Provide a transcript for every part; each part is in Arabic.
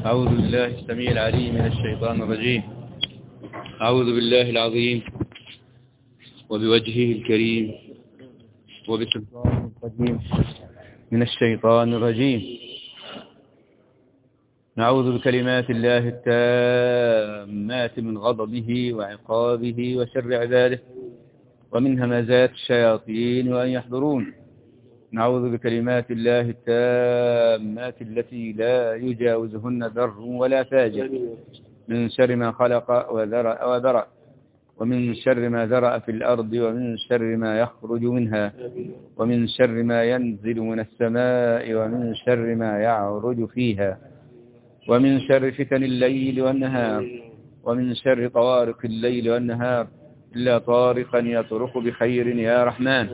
أعوذ بالله السميع العليم من الشيطان الرجيم. أعوذ بالله العظيم وبوجهه الكريم وبسلطانه القديم من الشيطان الرجيم. نعوذ بكلمات الله التامات من غضبه وعقابه وشر عباده ومن همزات الشياطين وأن يحضرون. نعوذ بكلمات الله التامات التي لا يجاوزهن ذر ولا فاجر من شر ما خلق وذرأ ومن شر ما ذرأ في الأرض ومن شر ما يخرج منها ومن شر ما ينزل من السماء ومن شر ما يعرج فيها ومن شر فتن الليل والنهار ومن شر طوارق الليل والنهار إلا طارقا يطرق بخير يا رحمن.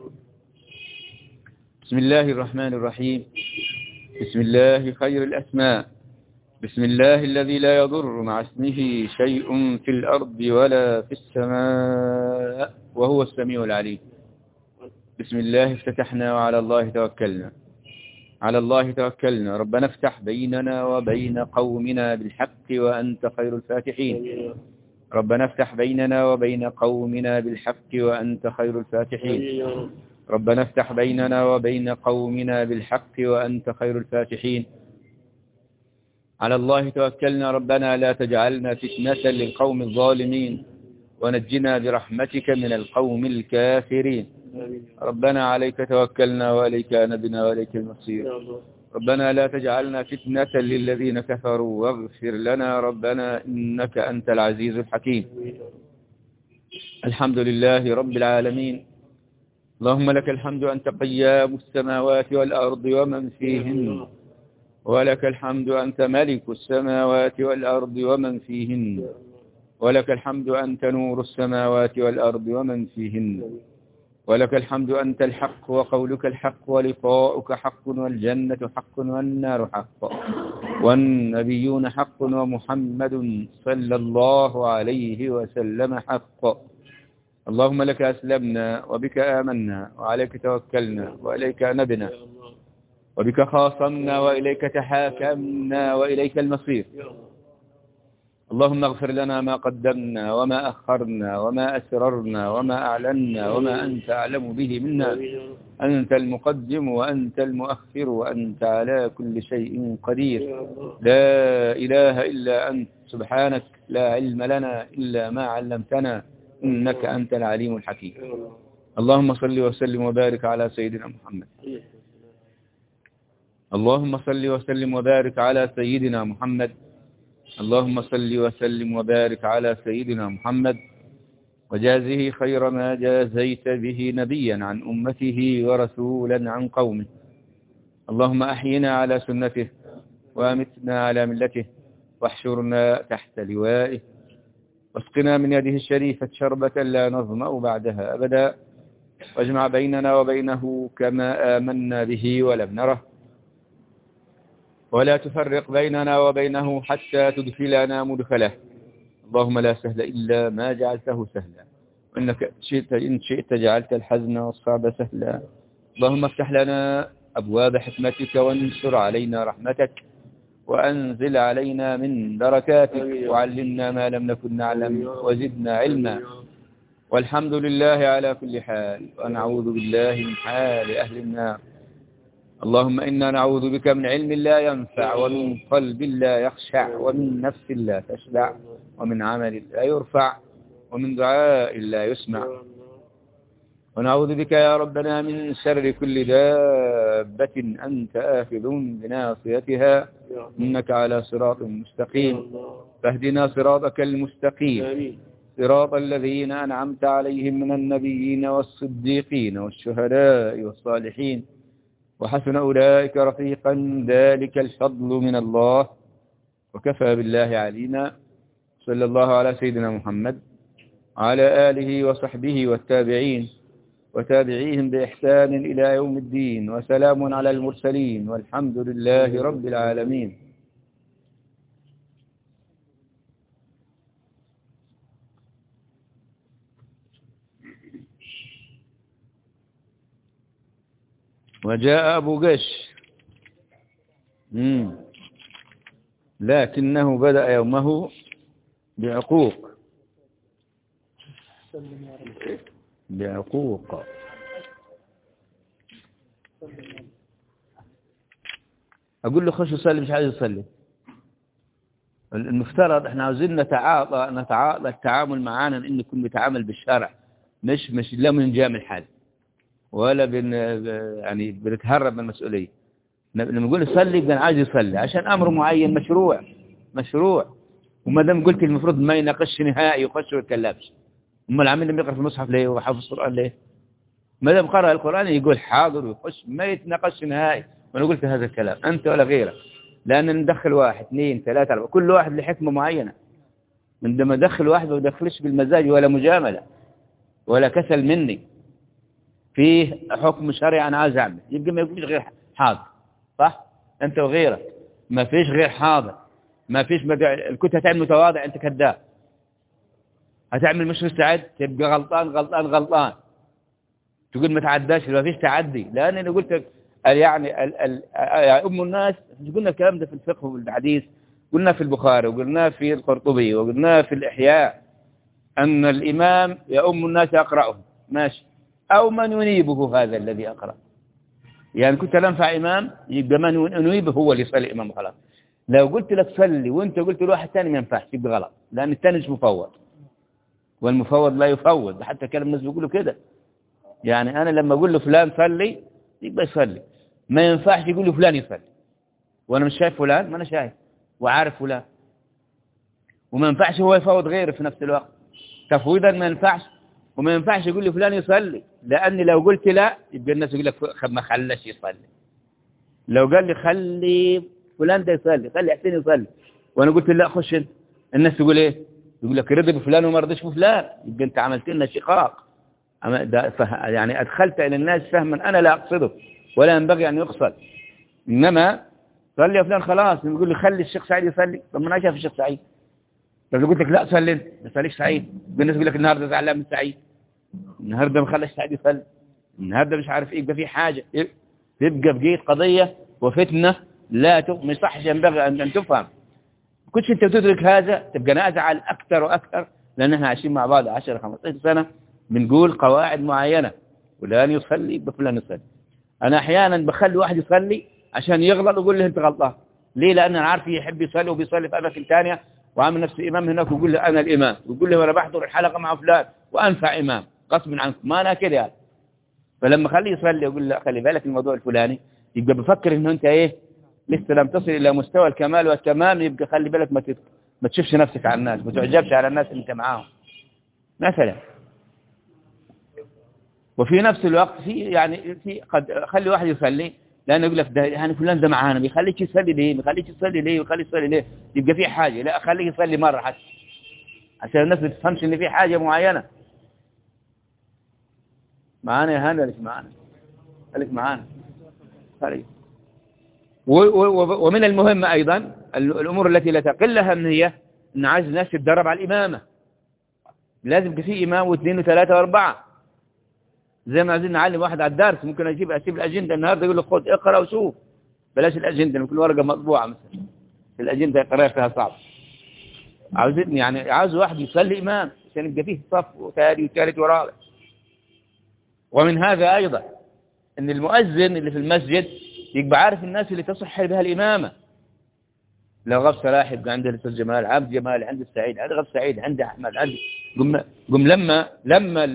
بسم الله الرحمن الرحيم. بسم الله خير الأسماء. بسم الله الذي لا يضر مع اسمه شيء في الأرض ولا في السماء وهو السميع العليم. بسم الله افتتحنا وعلى الله توكلنا. على الله توكلنا. ربنا افتح بيننا وبين قومنا بالحق وأنت خير الفاتحين. ربنا افتح بيننا وبين قومنا بالحق وأنت خير الفاتحين. ربنا افتح بيننا وبين قومنا بالحق وأنت خير الفاتحين. على الله توكلنا. ربنا لا تجعلنا فتنة للقوم الظالمين ونجنا برحمتك من القوم الكافرين. ربنا عليك توكلنا وإليك أنبنا وإليك المصير. ربنا لا تجعلنا فتنة للذين كفروا واغفر لنا ربنا إنك أنت العزيز الحكيم. الحمد لله رب العالمين. اللهم لك الحمد أنت قيام السماوات والأرض ومن فيهن، ولك الحمد أنت ملك السماوات والأرض ومن فيهن، ولك الحمد أنت نور السماوات والأرض ومن فيهن، ولك الحمد أنت الحق وقولك الحق ولقاؤك حق والجنة حق والنار حق والنبيون حق ومحمد صلى الله عليه وسلم حق. اللهم لك أسلمنا وبك آمنا وعليك توكلنا وإليك أنبنا وبك خاصمنا وإليك تحاكمنا وإليك المصير. اللهم اغفر لنا ما قدمنا وما أخرنا وما أسررنا وما أعلنا وما أنت أعلم به منا. أنت المقدم وأنت المؤخر وأنت على كل شيء قدير. لا إله إلا أنت سبحانك لا علم لنا إلا ما علمتنا إنك أنت العليم الحكيم. اللهم صل وسلم وبارك على سيدنا محمد. اللهم صل وسلم وبارك على سيدنا محمد. اللهم صل وسلم وبارك على سيدنا محمد وجازه خير ما جازيت به نبيا عن أمته ورسولا عن قومه. اللهم أحينا على سنته وأمتنا على ملته واحشرنا تحت لوائه واسقنا من يده الشريفة شربة لا نظمأ بعدها أبدا واجمع بيننا وبينه كما آمنا به ولم نره ولا تفرق بيننا وبينه حتى تدخلنا مدخله. اللهم لا سهل إلا ما جعلته سهلا وإنك إن شئت جعلت الحزن والصعب سهلا. اللهم افتح لنا أبواب حكمتك وانشر علينا رحمتك وأنزل علينا من بركاتك وعلمنا ما لم نكن نعلم وزدنا علما. والحمد لله على كل حال ونعوذ بالله من حال أهل النار. اللهم إنا نعوذ بك من علم لا ينفع ومن قلب لا يخشع ومن نفس لا تشبع ومن عمل لا يرفع ومن دعاء لا يسمع. ونعوذ بك يا ربنا من شر كل دابة أنت آخذ بناصيتها إنك على صراط مستقيم. فاهدنا صراطك المستقيم صراط الذين أنعمت عليهم من النبيين والصديقين والشهداء والصالحين وحسن أولئك رفيقا ذلك الفضل من الله وكفى بالله علينا. صلى الله على سيدنا محمد وعلى آله وصحبه والتابعين وتابعيهم بإحسان إلى يوم الدين وسلام على المرسلين والحمد لله رب العالمين. وجاء أبو قش لكنه بدأ يومه بعقوق. بعقوق. أقول له خش يصلي، مش عايز يصلي. المفترض احنا عاوزين نتعاطى التعامل معانا ان نكون بنتعامل بالشرع، مش لا بنجامل حد ولا يعني بنتهرب من المسؤوليه. لما نقول يصلي يبقى عايز يصلي عشان امر معين مشروع. وما دام قلت المفروض ما يناقش نهائي يخش ويتكلمش. امال العامل لما يقرا في المصحف ليه وحافظ القران ليه؟ ما دام قرأ القران يقول حاضر ويخش، ما يتناقش نهائي. وانا قلت هذا الكلام انت ولا غيرك، لان ندخل 1 2 3 4 كل واحد لحكمه معينه. عندما ادخل واحد ما بدخلش بالمزاج ولا مجامله ولا كسل مني، فيه حكم شرعي انا عايز اعمل، يبقى ما يقولش غير حاضر. صح؟ انت وغيرك ما فيش غير حاضر. ما فيش كنت هتعمل متواضع انت كذاب، هتعمل مش مستعد تبقى غلطان. تقول ما تعداش، ما فيش تعدي. لان انا قلت يعني ام الناس، قلنا الكلام ده في الفقه والحديث، قلنا في البخاري وقلنا في القرطبي وقلنا في الإحياء أن الإمام يؤم الناس يقرأهم ماشي، أو من ينيبه هذا الذي أقرأ. يعني كنت لا أنفع إمام يبقى من ينيبه هو اللي يصلي إمام خلاص. لو قلت لك صلي وانت قلت لواحد ثاني ما ينفعش يبقى غلط، لأن الثاني مش مفوض، والمفوض لا يفوض. حتى كلام الناس بيقولوا كده. يعني أنا لما أقول له فلان صلي يبقى يصلي، ما ينفعش يقول له فلان يصلي وأنا مش شايف فلان، ما أنا شايف وعارف فلان. وما ينفعش هو يفوض غيره في نفس الوقت، تفويضا ما ينفعش. وما ينفعش يقول لي فلان يصلي، لأني لو قلت لا يبقى الناس يقول لك ما خلش يصلي. لو قال لي خلي فلان ده يصلي، خلي حسين يصلي، وانا قلت لا خش انت، الناس تقول ايه؟ يقول لك رضي بفلان وما رضيش بفلان، يبقى انت عملت لنا شقاق. يعني ادخلت الى الناس فهما انا لا اقصده ولا ينبغي ان يقصد. انما صلي يا فلان خلاص، يقول لي خلي الشيخ سعيد يصلي. طب ما انا شايف الشيخ سعيد. طب لو قلت لك لا صلي انت، ما تصليش سعيد، الناس يقول لك النهارده زعلان من سعيد، النهارده ما خلاش سعيد يصلي، النهارده مش عارف ايه، يبقى في حاجه، تبقى بقيت قضيه وفتنه لا ما يصحش، ينبغي ان تفهم. كنتش انت بتدرك هذا تبقى نازعل اكثر واكثر، لان احنا عايشين مع بعض 10 15 سنه بنقول قواعد معينه، فلان يصلي يبقى فلان يصلي. انا احيانا بخلي واحد يصلي عشان يغلط ويقول له انت غلطان. ليه؟ لان انا عارف يحب يصلي وبيصلي في اماكن ثانيه وعامل نفسه امام هناك، ويقول له انا الامام، ويقول له انا بحضر الحلقه مع فلان وانفع امام غصب عنكم، ما انا كده يعني. فلما خليه يصلي ويقول له خلي بالك الموضوع الفلاني، يبقى بفكر انه انت ايه لسه لم تصل الى مستوى الكمال والتمام، يبقى خلي بالك ما تشوفش نفسك على الناس، ما تعجبش على الناس اللي انت معاهم مثلا. وفي نفس الوقت في قد خلي واحد يصلي لانه يقول لك ده يعني فلان ده معانا، ما يخليك يصلي ليه، ما يخليك يصلي ليه، ويخليه يصلي ليه، يبقى في حاجه، لا خليه يصلي مره حتى عشان الناس ما تفهمش ان في حاجه معينه. معانا يا هاني ولا معانا؟ خليك معانا. خليك. ومن المهم ايضا الامور التي لا تقل اهميه ان عايز الناس تتدرب على الامامه. لازم يبقى في امام واثنين وثلاثه واربعه. زي ما عايزين نعلم واحد على الدرس، ممكن اسيب الاجنده النهارده يقول له خد اقرا وشوف، بلاش الاجنده ممكن ورقه مطبوعه مثلا، الاجنده يقراها فيها صعب. عاوزين يعني عاوز واحد يصلي امام عشان يبقى فيه صف وثاني وثالث ورابع. ومن هذا ايضا ان المؤذن اللي في المسجد يبقى عارف الناس اللي تصح بها الامامه. لو غاب صلاح يبقى عنده الاستاذ جمال، عبد جمال عنده السعيد، عنده غاب سعيد، عنده احمد، عنده قم لما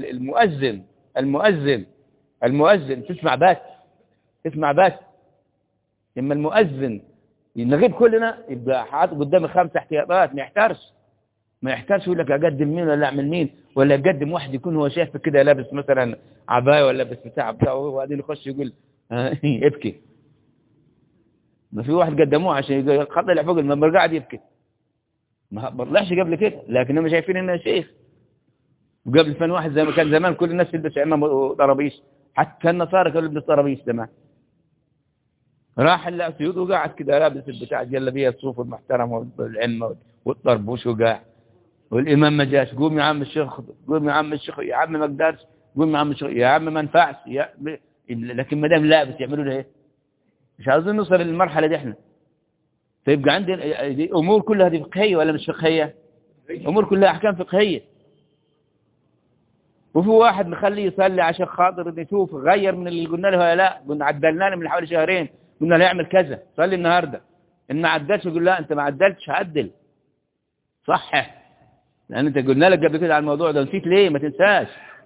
المؤذن تسمع بس لما المؤذن نغيب كلنا يبقى حاطط قدامي 5 احتياطات، ما يحتارش يقول لك اقدم مين ولا اعمل مين، ولا اقدم واحد يكون هو شايفه كده لابس مثلا عبايه ولا لابس بتاعه وبعدين يخش يقول ابكي. ما في واحد قدموه عشان يطلع فوق المنبر قاعد يبكي، ما طلعش قبل كده، لكن هم شايفين انه شيخ. وقبل فن واحد زي ما كان زمان كل الناس تلبس عمام وطرابيش، حتى النصارى كانوا يلبسوا طرابيش زمان. راح السيود وقاعد كده لابس البتاع الجلابيه الصوف المحترم والعمه والطربوش وقاعد، والامام ما جاش. قوم يا عم الشيخ، قوم يا عم الشيخ، يا عم ما اقدرش، قوم يا عم الشيخ، يا عم ما ينفعش لكن ما دام لابس يعملوا له ايه؟ مش عاوزين نوصل للمرحله دي احنا. فيبقى عندنا دي أمور كلها دي فقهية ولا مش فقهية؟ أمور كلها أحكام فقهية. وفي واحد مخليه يصلي عشان خاطر نشوف غير من اللي قلنا له ولا لا. قلنا عدلنا له من حوالي شهرين، قلنا له يعمل كذا، صلي النهارده. إن ما عدلش يقول لا أنت ما عدلتش، عدل صحح، لأن أنت قلنا لك قبل كده على الموضوع ده، نسيت ليه؟ ما تنساش.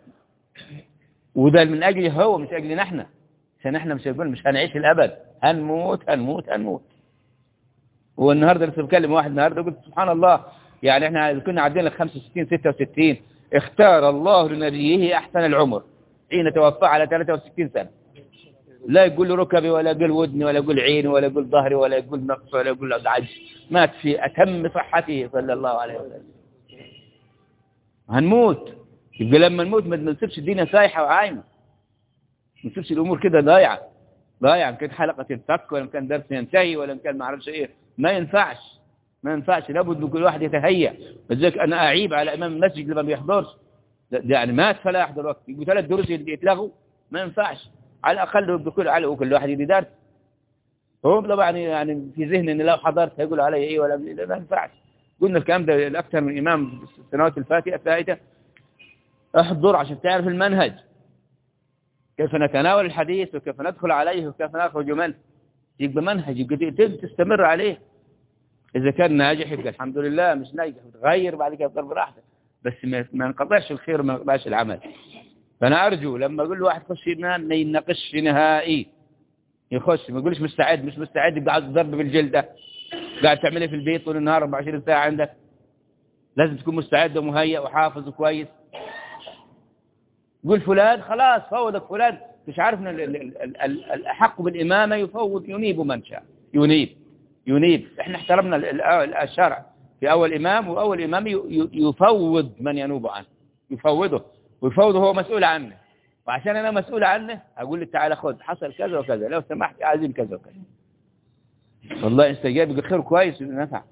وده من أجله هو مش أجلنا احنا، عشان احنا مش هنعيش الأبد، هنموت هنموت هنموت. والنهارده لسه بكلم واحد النهارده قلت سبحان الله، يعني احنا كنا عدينا 65 66، اختار الله لنبيه أحسن العمر حين توفى على 63 سنة. لا يقول ركبي ولا يقول ودني ولا يقول عيني ولا يقول ظهري ولا يقول نقص ولا يقول عجز، مات في أتم صحته صلى الله عليه وسلم. هنموت. يبقى لما نموت ما نسيبش الدنيا سايحة وعايمة، ما نسيبش الأمور كده ضايعة إن كانت حلقة تنفك ولا كان درس ينتهي ولا كان ما اعرفش ايه. ما ينفعش لابد من كل واحد يتهيأ. لذلك أنا أعيب على إمام المسجد لما بيحضرش، ده يعني مات فلا يحضر وقت، يبقوا 3 دروس يتلغوا، ما ينفعش. على الأقل كل واحد يدي درس. هو طبعا يعني في ذهن إن لو حضرت هيقول علي إيه ولا ما ينفعش. قلنا الكلام ده لأكثر من إمام في السنوات الفائتة. احضر عشان تعرف المنهج، كيف نتناول الحديث وكيف ندخل عليه وكيف نخرج منه. يبقى منهج، يبقى تستمر عليه. إذا كان ناجح يبقى الحمد لله، مش ناجح تغير بعد كده تضرب براحتك، بس ما انقطعش الخير وما انقطعش العمل. فأنا أرجو لما أقول له واحد خش ما يناقش نهائي، يخش ما يقولش مش مستعد يبقى عايز ضرب بالجلدة، قاعد تعمله في البيت طول النهار 24 ساعة عندك. لازم تكون مستعد ومهيأ وحافظ وكويس. قول فلان خلاص فوضك فلان، مش عارف ان الأحق بالإمامة يفوض، ينيب من شاء، ينيب. احنا احترمنا الشرع في أول إمام، وأول إمام يفوض من ينوب عنه، يفوضه، ويفوضه هو مسؤول عنه. وعشان أنا مسؤول عنه أقول لك تعالى خذ، حصل كذا وكذا، لو سمحت عايزين كذا وكذا. والله استجاب بخير كويس ونفع.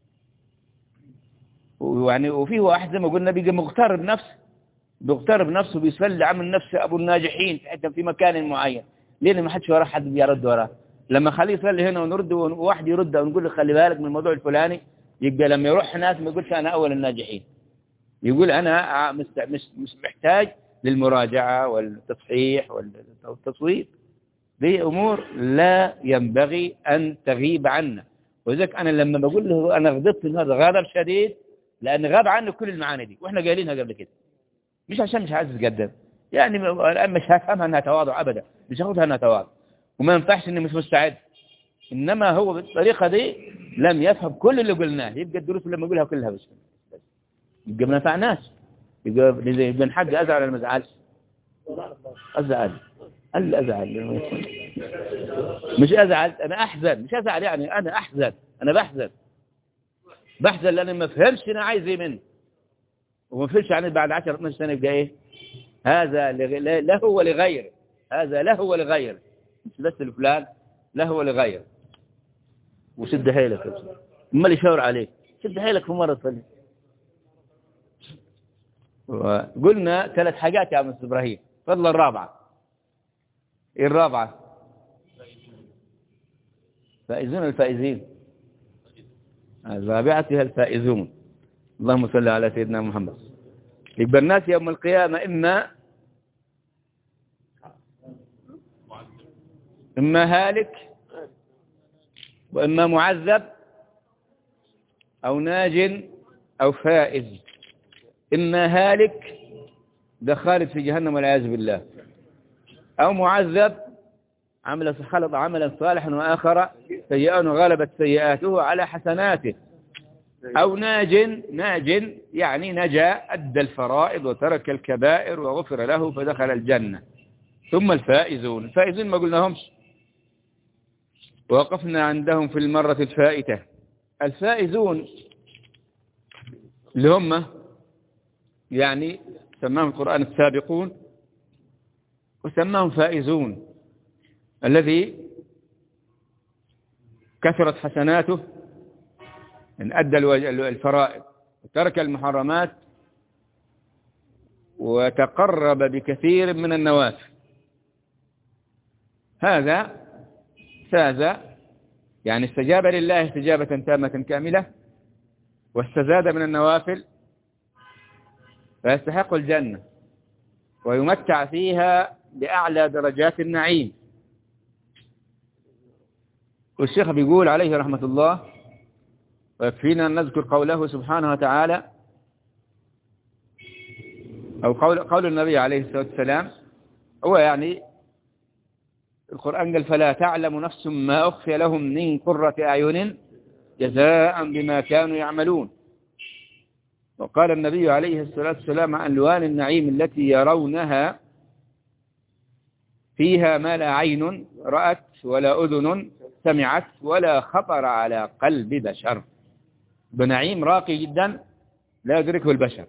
ويعني وفيه واحد زي ما قلنا بيجي بيغترب نفسه بيسفل عمل نفسه أبو الناجحين حتى في مكان معين، ليه ما حدش وراه حد بيرد وراه. لما خليه يصلي هنا ونرد وواحد يرد ونقول له خلي بالك من الموضوع الفلاني، يبقى لما يروح هناك ما يقولش أنا أول الناجحين، يقول أنا مش محتاج للمراجعة والتصحيح والتصويب. دي أمور لا ينبغي أن تغيب عنا. وذلك أنا لما بقول له أنا غضبت النهارده غضب شديد، لأن غاب عنه كل المعاني دي وإحنا قايلينها قبل كده، مش عشان مش عايز يتقدم، يعني الآن مش هفهمها أنها تواضع أبدا، مش هاخدها أنها تواضع، وما ينفعش إني مش مستعد. إنما هو بالطريقة دي لم يفهم كل اللي قلناه، يبقى الدروس اللي بنقولها كلها بس يبقى ما نفعناش. يبقى من حق أزعل ولا ما أزعلش؟ أزعل. مش أزعل، أنا أحزن، مش أزعل يعني أنا أحزن، أنا بحزن لأن ما فهمش أنا عايز إيه منه، وما فهمش يعني بعد 10 12 سنة يبقى إيه؟ هذا له ولغيره، هذا له ولغيره، مش بس لفلان، له ولغيره. وشد حيلك، ما اللي يشاور عليك شد حيلك في مرة ثانية. وقلنا 3 حاجات يا مستر إبراهيم، فضل الرابعة. إيه الرابعة؟ الفائزين. الرابعة هي الفائزون. اللهم صل على سيدنا محمد. يبقى الناس يوم القيامة إما هالك وإما معذب أو ناج أو فائز. إما هالك ده خالد في جهنم والعياذ بالله، أو معذب خلط عملا صالحا وآخر سيئا وغلبت سيئاته على حسناته، أو ناج يعني نجا أدى الفرائض وترك الكبائر وغفر له فدخل الجنة. ثم الفائزون ما قلناهمش، ووقفنا عندهم في المرة الفائتة. الفائزون اللي هم يعني سماهم القرآن السابقون، وسماهم فائزون الذي كثرت حسناته إن أدى الفرائض وترك المحرمات وتقرب بكثير من النوافل، هذا فاز يعني استجاب لله استجابة تامة كاملة واستزاد من النوافل، فيستحق الجنة ويمتع فيها بأعلى درجات النعيم. والشيخ بيقول عليه رحمة الله: ويكفينا أن نذكر قوله سبحانه وتعالى، أو قول النبي عليه الصلاة والسلام، هو يعني القرآن قال: فلا تعلم نفس ما أخفي لهم من قرة أعين جزاء بما كانوا يعملون. وقال النبي عليه الصلاة والسلام عن ألوان النعيم التي يرونها: فيها ما لا عين رأت ولا أذن سمعت ولا خطر على قلب بشر. بنعيم راقي جدا لا يدركه البشر،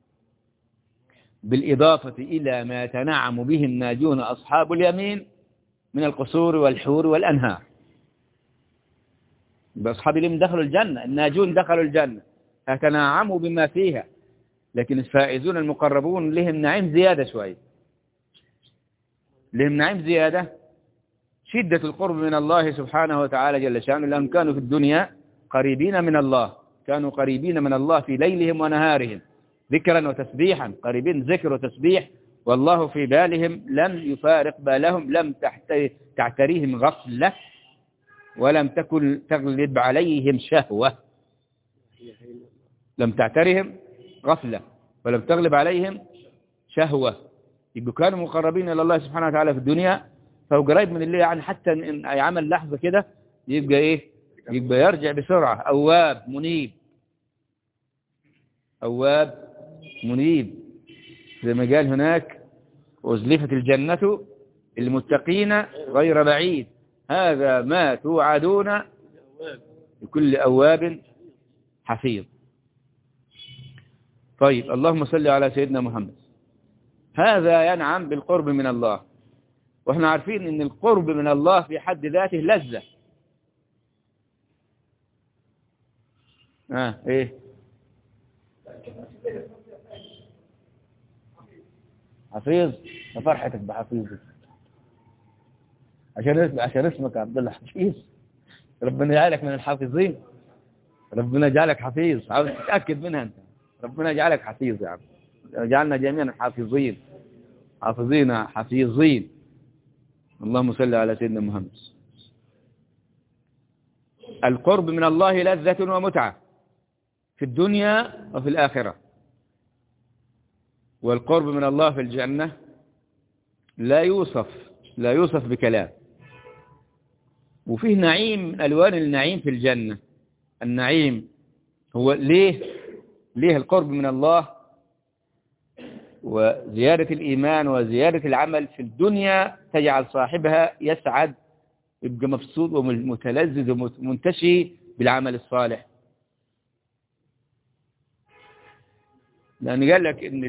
بالإضافة إلى ما يتنعم به الناجون أصحاب اليمين من القصور والحور والأنهار. أصحاب اليمين دخلوا الجنة، الناجون دخلوا الجنة فتنعموا بما فيها، لكن الفائزون المقربون لهم نعيم زيادة شوي، لهم نعيم زيادة، شدة القرب من الله سبحانه وتعالى جل شأنه، لأنهم كانوا في الدنيا قريبين من الله، كانوا قريبين من الله في ليلهم ونهارهم ذكرا وتسبيحا، قريبين ذكر وتسبيح، والله في بالهم لم يفارق بالهم، لم تعتريهم غفلة ولم تكن تغلب عليهم شهوة، لم تعترهم غفلة ولم تغلب عليهم شهوة. يبقوا كانوا مقربين إلى الله سبحانه وتعالى في الدنيا، فهو قريب من الله، يعني حتى إن يعمل لحظة كده يبقى إيه؟ يبقى يرجع بسرعة، أواب منيب، أواب منيب، زي ما قال هناك: وأزلفت الجنة للمتقين غير بعيد، هذا ما توعدون لكل أواب حفيظ. طيب، اللهم صل على سيدنا محمد. هذا ينعم بالقرب من الله، واحنا عارفين ان القرب من الله في حد ذاته لذة. ايه حفيظ؟ فرحتك بحفيظ عشان اسمك عبد الله حفيظ. ربنا يجعلك من الحافظين، ربنا يجعلك حفيظ، عاوز تتأكد منها انت. ربنا يجعلك حفيظ يا عم، جعلنا جميعا حافظين، حافظين حفيظين. اللهم صل على سيدنا محمد. القرب من الله لذة ومتعة في الدنيا وفي الآخرة، والقرب من الله في الجنة لا يوصف بكلام. وفيه نعيم من ألوان النعيم في الجنة. النعيم هو ليه القرب من الله وزيادة الإيمان وزيادة العمل في الدنيا تجعل صاحبها يسعد، يبقى مبسوط ومتلذذ ومنتشي بالعمل الصالح. لأن قال لك إن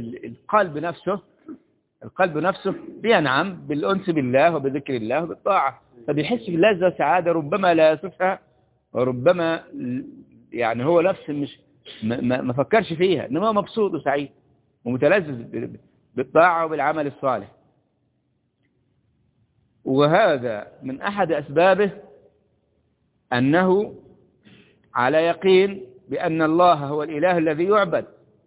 القلب نفسه بينعم بالأنس بالله وبذكر الله وبالطاعة، فبيحس بلذة وسعادة ربما لا يصفها، وربما يعني هو نفسه مش ما فكرش فيها، إنما مبسوط وسعيد ومتلذذ بالطاعة وبالعمل الصالح. وهذا من أحد أسبابه أنه على يقين بأن الله هو الإله الذي يعبد،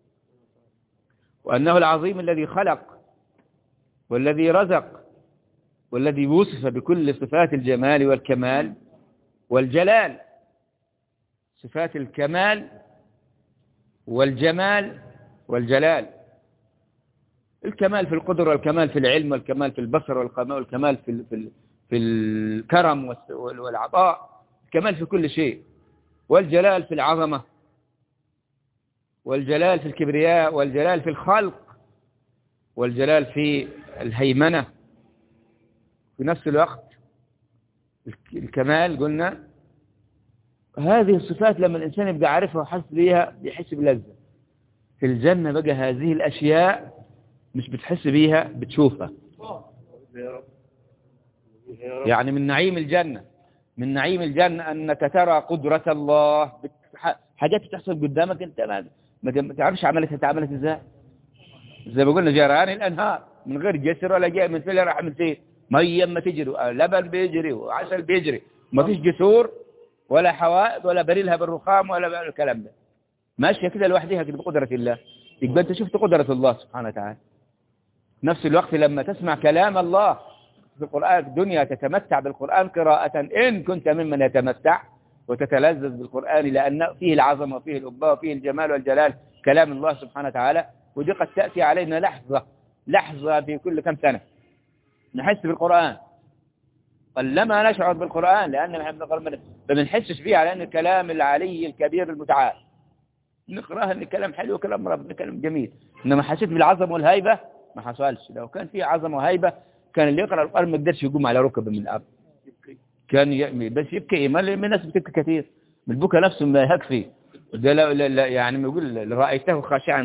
وأنه العظيم الذي خلق والذي رزق والذي وصف بكل صفات الجمال والكمال والجلال، صفات الكمال والجمال والجلال. الكمال في القدرة والكمال في العلم والكمال في البصر والكمال في الكرم والعطاء، الكمال في كل شيء، والجلال في العظمة والجلال في الكبرياء والجلال في الخلق والجلال في الهيمنة في نفس الوقت. الكمال قلنا هذه الصفات لما الإنسان يبقى عارفها وحس بيها بيحس بلذة. في الجنة بقى هذه الأشياء مش بتحس بيها، بتشوفها. يعني من نعيم الجنة أنك ترى قدرة الله، حاجات بتحصل قدامك أنت ما تعرفش اتعملت ازاي. زي ما قلنا جريان الأنهار من غير جسر ولا جاء من فين راح من فين، مية ما تجري، لبن بيجري وعسل بيجري، ما فيش جسور ولا حوائط ولا بريلها بالرخام ولا الكلام ده، ماشية كده لوحدها كده بقدرة الله. يبقى أنت شفت قدرة الله سبحانه وتعالى. نفس الوقت لما تسمع كلام الله في القرآن الدنيا تتمتع بالقرآن قراءة، إن كنت ممن يتمتع وتتلذذ بالقرآن لأن فيه العظمة وفيه الأباء وفيه الجمال والجلال كلام الله سبحانه وتعالى. ودي قد تأتي علينا لحظة في كل كم سنة نحس بالقرآن، قلما نشعر بالقرآن لأن ما بنحسش فيه على أن الكلام العلي الكبير المتعال، نقرأها أن الكلام حلو وكلام ربنا كلام جميل، إنما حسيت بالعظمة والهيبة ما حصلش. لو كان في عظمة وهيبة كان اللي يقرأ القرآن ما يقدرش يقوم على ركبه من الأرض، كان بس يبكي. ما الناس بتبكي كثير من البكاء نفسه ما يكفي. ده لا يعني يقول رأيته خاشعا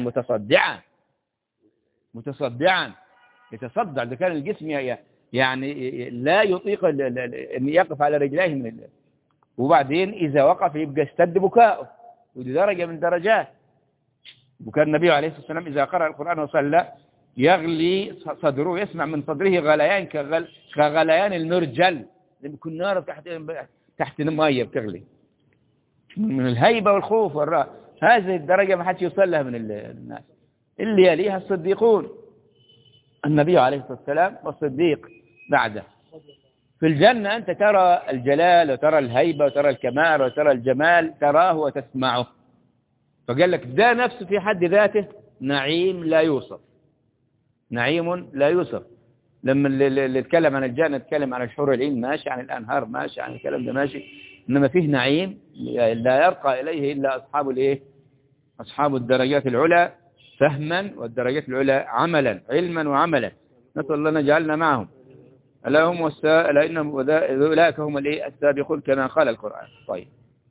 متصدعا يتصدع. ده كان الجسم يعني لا يطيق أن يقف على رجليه من وبعدين إذا وقف يبقى اشتد بكاؤه، ودي درجة من درجات. وكان النبي عليه الصلاة والسلام إذا قرأ القرآن وصلى يغلي صدره، يسمع من صدره غليان كغليان المرجل، لما يكون نار تحت المية بتغلي من الهيبة والخوف والرهبة. هذه الدرجة ما حدش يوصل لها من الناس. اللي يليها الصديقون، النبي عليه الصلاة والسلام والصديق بعده. في الجنة أنت ترى الجلال وترى الهيبة وترى الكمال وترى الجمال، تراه وتسمعه. فقال لك ده نفسه في حد ذاته نعيم لا يوصف، نعيم لا يوصف. لما اللي يتكلم عن الجنة يتكلم عن الحور العين ماشي، عن الأنهار ماشي، عن الكلام ده ماشي، إنما فيه نعيم لا يرقى إليه إلا أصحاب الإيه؟ أصحاب الدرجات العلى فهما، والدرجات العلى عملا، علما وعملا. نسأل الله نجعلنا معهم. ألا هم أولئك هم السابقون كما قال القرآن. طيب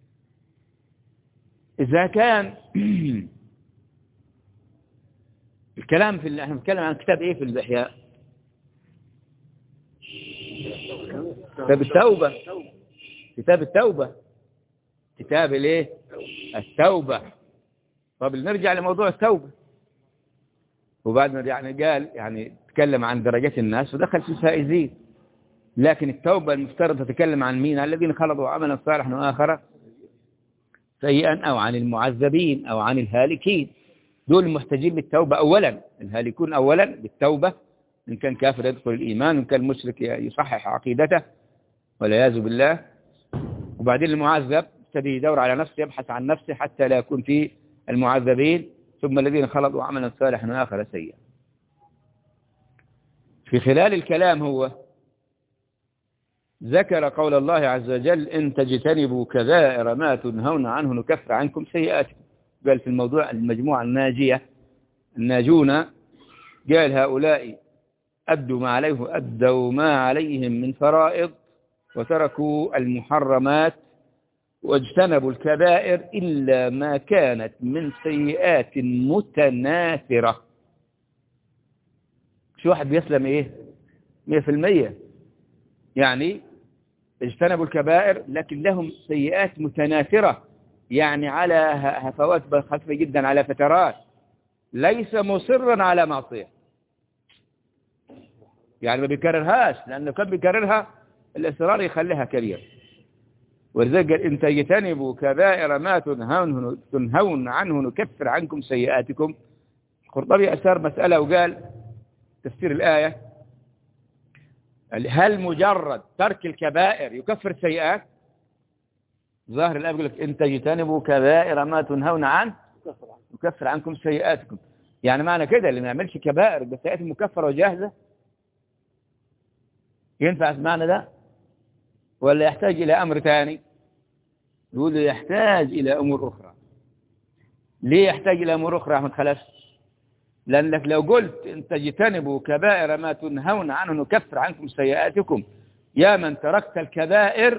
إذا كان الكلام احنا بنتكلم عن كتاب إيه في الإحياء؟ كتاب التوبة، كتاب التوبة، كتاب الايه؟ التوبة. طب نرجع لموضوع التوبة. وبعد ما يعني قال يعني تكلم عن درجات الناس ودخل في الفائزين، لكن التوبة المفترض تتكلم عن مين؟ الذين خلطوا عملا صالحا وآخر سيئا، أو عن المعذبين أو عن الهالكين. دول محتاجين للتوبة أولا، الهالكون أولا بالتوبة، إن كان كافر يدخل الإيمان، وإن كان مشرك يصحح عقيدته والعياذ بالله. وبعدين المعذب يبتدي يدور على نفسه، يبحث عن نفسه حتى لا يكون في المعذبين. ثم الذين خلطوا عملا صالحا وآخر سيئا. في خلال الكلام هو ذكر قول الله عز وجل: إن تجتنبوا كبائر ما تنهون عنه نكفر عنكم سيئاتكم. قال في الموضوع المجموعة الناجية الناجون، قال هؤلاء أدوا ما عليهم من فرائض وتركوا المحرمات واجتنبوا الكبائر إلا ما كانت من سيئات متناثرة. شو واحد بيسلم إيه 100%؟ يعني اجتنبوا الكبائر لكن لهم سيئات متناثرة، يعني على هفوات خفيفة جدا، على فترات، ليس مصرا على معصية، يعني ما بيكررهاش، لأنه كان بيكررها الإصرار يخليها كبير. ولذلك قال: إن تجتنبوا كبائر ما تنهون عنه نكفر عنكم سيئاتكم. القرطبي أثار مسألة وقال تفسير الآية: هل مجرد ترك الكبائر يكفر السيئات؟ ظاهر الآية يقول لك: إن تجتنبوا كبائر ما تنهون عنه نكفر عنكم سيئاتكم. يعني معنى كده اللي ما يعملش كبائر بالسيئات المكفرة وجاهزة، ينفع المعنى ده ولا يحتاج إلى أمر ثاني؟ يقول يحتاج إلى أمور أخرى. ليه يحتاج إلى أمور أخرى يا أحمد خلف؟ لأنك لو قلت إن تجتنبوا كبائر ما تنهون عنه نكفر عنكم سيئاتكم، يا من تركت الكبائر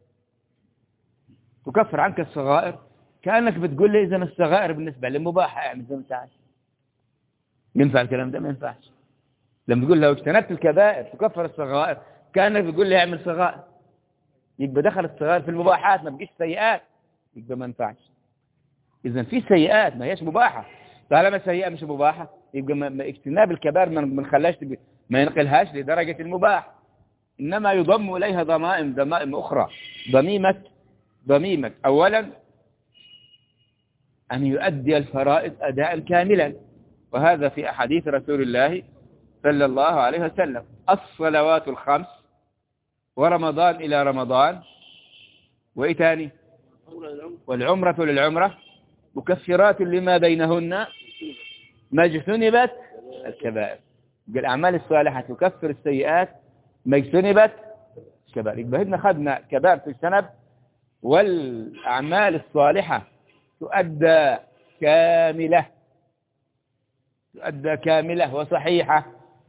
تكفر عنك الصغائر، كأنك بتقول لي إذا الصغائر بالنسبة للمباحة يعني زي ما انت عايز. ينفع الكلام ده؟ ما ينفعش. لما تقول لو اجتنبت الكبائر تكفر الصغائر، كأنك بتقول لي اعمل صغائر، يبقى دخل الصغائر في المباحات ما بقيش سيئات، يبقى ما ينفعش. إذا في سيئات ما هيش مباحة، طالما سيئة مش مباحة يبقى اجتناب الكبائر ما نخليهاش، ما ينقلهاش لدرجة المباح، إنما يضم إليها ضمائم أخرى، ضميمة ضميمة أولا أن يؤدي الفرائض أداء كاملا، وهذا في أحاديث رسول الله صلى الله عليه وسلم: الصلوات الخمس، ورمضان إلى رمضان، وإيه تاني؟ والعمرة للعمرة، مكفرات لما بينهن، ما اجتنبت الكبائر. الأعمال الصالحة تكفر السيئات ما اجتنبت الكبائر. يبقى هنا خدنا كبائر تجتنب، والأعمال الصالحة تؤدى كاملة، تؤدى كاملة وصحيحة.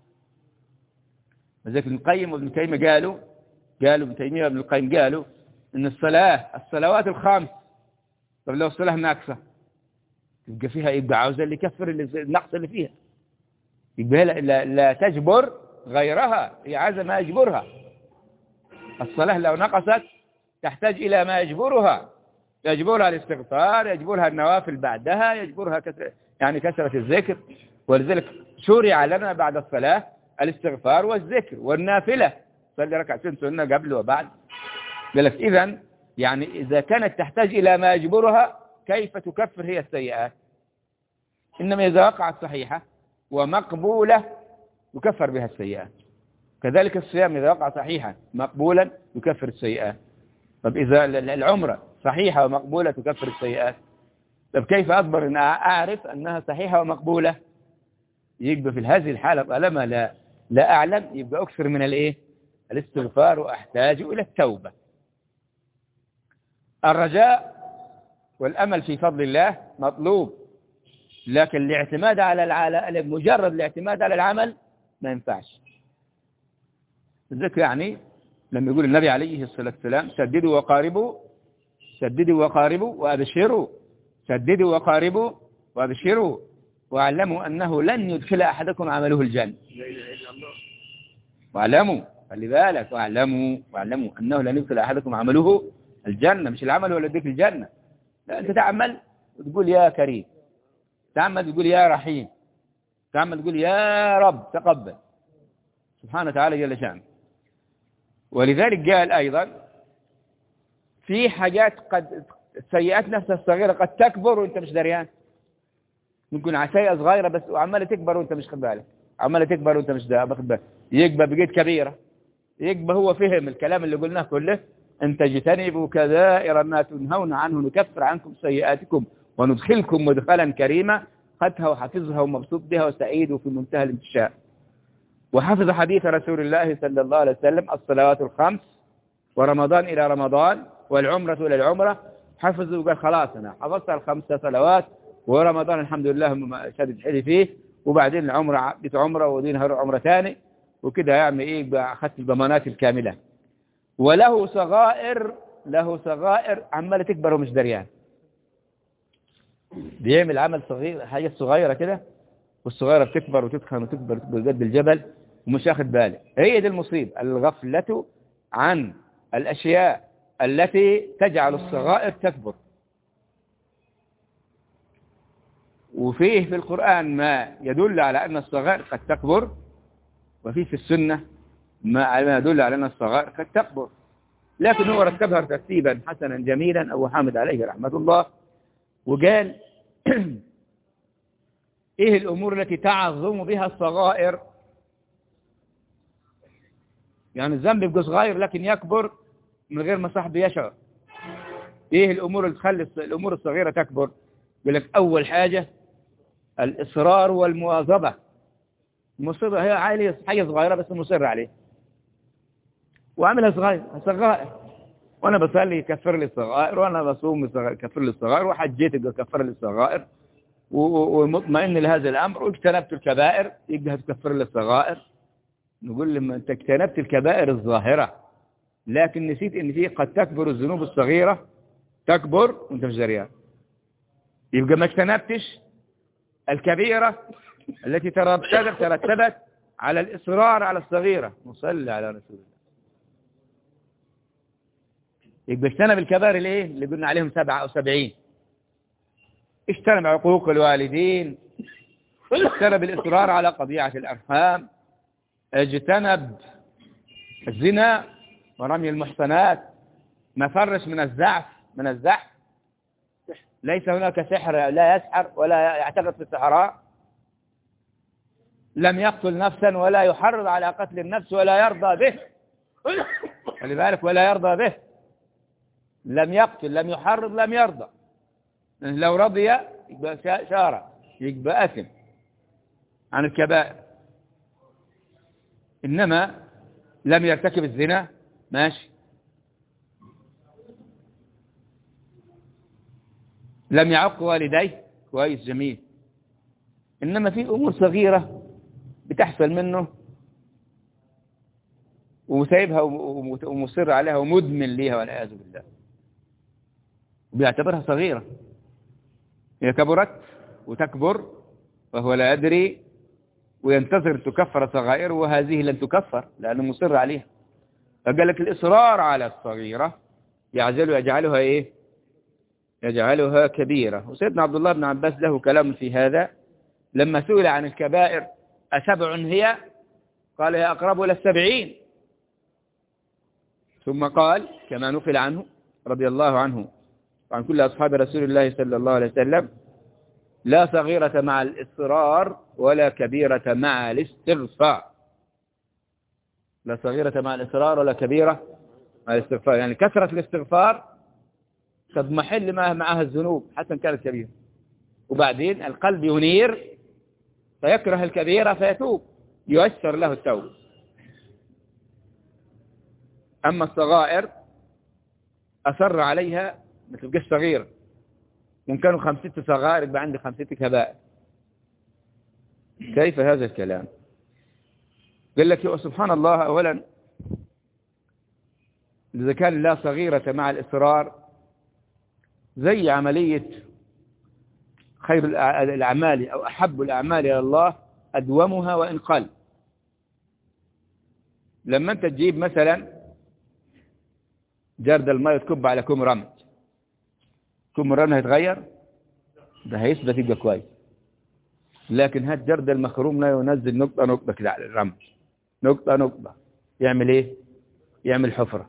وذلك ابن القيم وابن تيمية قالوا ابن تيمية وابن القيم قالوا إن الصلوات الخمس، طب لو الصلاة ناقصة يبقى فيها، يبقى عاوزة اللي يكفر النقص اللي فيها، يبقى لا تجبر غيرها، هي عايزة ما يجبرها. الصلاة لو نقصت تحتاج إلى ما يجبرها الاستغفار، يجبرها النوافل بعدها، يجبرها كثرة الذكر. ولذلك شرع لنا بعد الصلاة الاستغفار والذكر والنافلة، صلي ركعتين سنة قبل وبعد. قال لك إذن إذا كانت تحتاج إلى ما يجبرها كيف تكفر هي السيئات؟ إنما إذا وقعت صحيحة ومقبولة يكفر بها السيئات. كذلك الصيام إذا وقع صحيحا مقبولا يكفر السيئات. طب إذا العمرة صحيحة ومقبولة تكفر السيئات، طب كيف أصبر أن أعرف أنها صحيحة ومقبولة؟ يبقى في هذه الحالة طالما لا أعلم، يبقى أكثر من الاستغفار وأحتاج إلى التوبة. الرجاء والأمل في فضل الله مطلوب، لكن الاعتماد على مجرد الاعتماد على العمل ما ينفعش. ذلك لما يقول النبي عليه الصلاة والسلام: سددوا وقاربوا وأبشروا، سددوا وقاربوا وأبشروا، واعلموا أنه لن يدخل أحدكم عمله الجنة. واعلموا، خلي بالك، واعلموا أنه لن يدخل أحدكم عمله الجنة، مش العمل هو اللي يدخل الجنة. لا، أنت تعمل وتقول يا كريم، تعمل تقول يا رحيم، تعمل تقول يا رب تقبل سبحانه وتعالى جل شأنه. ولذلك قال أيضا في حاجات قد السيئات نفسها الصغيرة قد تكبر وانت مش دريان. ممكن سيئة صغيرة بس وعمالة تكبر وانت مش خد بالك، عمالة تكبر وانت مش واخد بالك، يكبر بقيت كبيرة. يكبر هو فهم الكلام اللي قلناه كله: ان تجتنبوا كبائر ما تنهون عنه نكفر عنكم سيئاتكم وندخلكم مدخلا كريما. خدها وحفظها ومبسوط بها وسعيد وفي منتهى الانتشاء. وحفظ حديث رسول الله صلى الله عليه وسلم: الصلوات الخمس، ورمضان إلى رمضان، والعمرة إلى العمرة. حفظ وقال خلاص أنا حفظت الخمس صلوات، ورمضان الحمد لله شدد حيلي فيه، وبعدين العمرة عمرة ودينها عمرة ثاني، وكده أخذت الضمانات الكاملة. وله صغائر عمالة تكبر ومش دريان، بيعمل عمل صغير، حاجة صغيرة كده، والصغيرة بتكبر وتتخن وتكبر قد الجبل ومش واخد باله. هي دي المصيبة، الغفلة عن الأشياء التي تجعل الصغائر تكبر. وفيه في القرآن ما يدل على أن الصغائر قد تكبر، وفيه في السنة ما يدل على أن الصغائر قد تكبر. لكن هو رتبها ترتيبا حسنا جميلا أبو حامد عليه رحمة الله، وقال إيه الأمور التي تعظم بها الصغائر؟ الذنب يبقى صغير لكن يكبر من غير ما صاحبه يشعر. إيه الأمور اللي تخلي الأمور الصغيرة تكبر؟ يقول لك أول حاجة الإصرار والمواظبة. المصيبة هي عالية، حاجة صغيرة بس مصر عليه وعملها صغائر. وأنا بصلي يكفر لي الصغائر، وأنا بصوم يكفر لي الصغائر، وحجيت يكفر لي الصغائر، ومطمئن لهذا الأمر، واجتنبت الكبائر يبقى تكفر لي الصغائر. نقول لما أنت اجتنبت الكبائر الظاهرة لكن نسيت إن فيه قد تكبر الذنوب الصغيرة، تكبر وأنت مش دريان، يبقى ما اجتنبتش الكبيرة التي ترتبت على الإصرار على الصغيرة. نصلي على رسول الله. يبقى اجتنب الكبائر اللي قلنا عليهم 7 أو 70. اجتنب عقوق الوالدين، اجتنب الإصرار على قضيعة الأرحام، اجتنب الزنا ورمي المحصنات، ما فرش من الزعف من الزحف، ليس هناك سحر، لا يسحر ولا يعتقد في السحراء، لم يقتل نفسا ولا يحرض على قتل النفس ولا يرضى به، ولذلك ولا يرضى به، لم يقتل لم يحرض لم يرضى، لو رضي يبقى شارع، يبقى أثم عن الكبائر. إنما لم يرتكب الزنا ماشي، لم يعق والديه كويس جميل، إنما في أمور صغيرة بتحصل منه وسايبها ومصر عليها ومدمن ليها والعياذ بالله، وبيعتبرها صغيرة، هي كبرت وتكبر وهو لا يدري، وينتظر تكفر صغائره وهذه لن تكفر لأنه مصر عليها. فقال لك الإصرار على الصغيرة يجعلها إيه؟ يجعلها كبيرة. وسيدنا عبد الله بن عباس له كلام في هذا لما سئل عن الكبائر أسبع هي؟ قال هي أقرب إلى 70. ثم قال كما نقل عنه رضي الله عنه وعن كل أصحاب رسول الله صلى الله عليه وسلم: لا صغيرة مع الإصرار ولا كبيرة مع الاستغفار. لا صغيرة مع الإصرار ولا كبيرة مع الاستغفار، يعني كثرة الاستغفار تضمحل معها الذنوب حتى كانت كبيرة، وبعدين القلب ينير فيكره الكبيرة فيتوب، ييسر له التوبة. أما الصغائر أصر عليها ما تبقاش صغيرة، ممكن كانوا 5 صغائر يبقى عندي 5 كبائر. كيف هذا الكلام؟ قال لك سبحان الله، أولا إذا كان لا صغيرة مع الإصرار زي عملية خير الأعمال أو أحب الأعمال إلى الله أدومها وإن قل. لما أنت تجيب مثلا جرد الماء تكب على كوم رمل، كوم الرمل هيتغير؟ ده هيثبت يبقى كويس. لكن هات جرد المخروم لا ينزل نقطة نقطة كده على الرمل، نقطة نقطة، يعمل إيه؟ يعمل حفرة.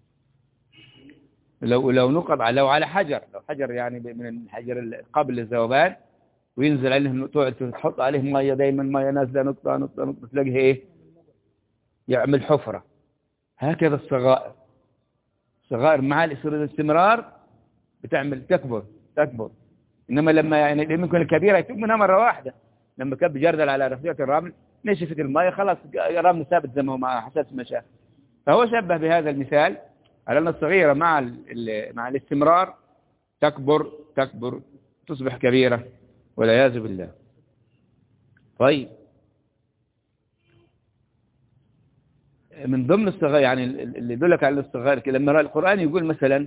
لو نقط على حجر، لو حجر يعني من الحجر قبل الذوبان وينزل عليهم تحط عليه ميه، دايما ميه نازله نقطه نقطه نقطه، تلاقيه ايه؟ يعمل حفره. هكذا الصغائر، الصغائر مع الاستمرار بتعمل تكبر. انما لما يعني ممكن الكبيره يتوب منها مره واحده، لما كب جردل على رفيعه الرمل نشفت الميه خلاص الرمل ثابت زي ما هو مع حساس المشاة. فهو شبه بهذا المثال على أن الصغيرة مع الاستمرار تكبر تصبح كبيرة والعياذ بالله. طيب، من ضمن الصغائر يعني اللي يدلك على الصغائر لما القرآن يقول مثلا: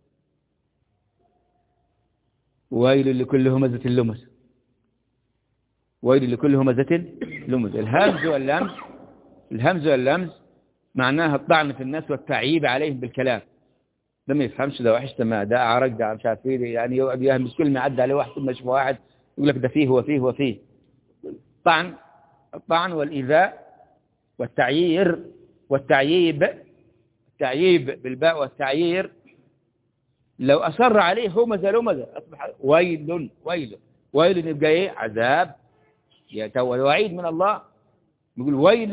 ويل لكل همزة لمزة، ويل لكل همزة لمزة. الهمز واللمز معناها الطعن في الناس والتعييب عليهم بالكلام. ده ما يفهمش، ده وحش، ده أعرج، ده مش عارف ايه، يعني يقعد يهمس كلمة يعدي عليه واحد ثم يشوف واحد يقول لك ده فيه وفيه. الطعن والإيذاء والتعييب بالباء والتعيير. لو أصر عليه همزة لمزة أصبح ويل يبقى ايه؟ عذاب، وعيد من الله. يقول ويل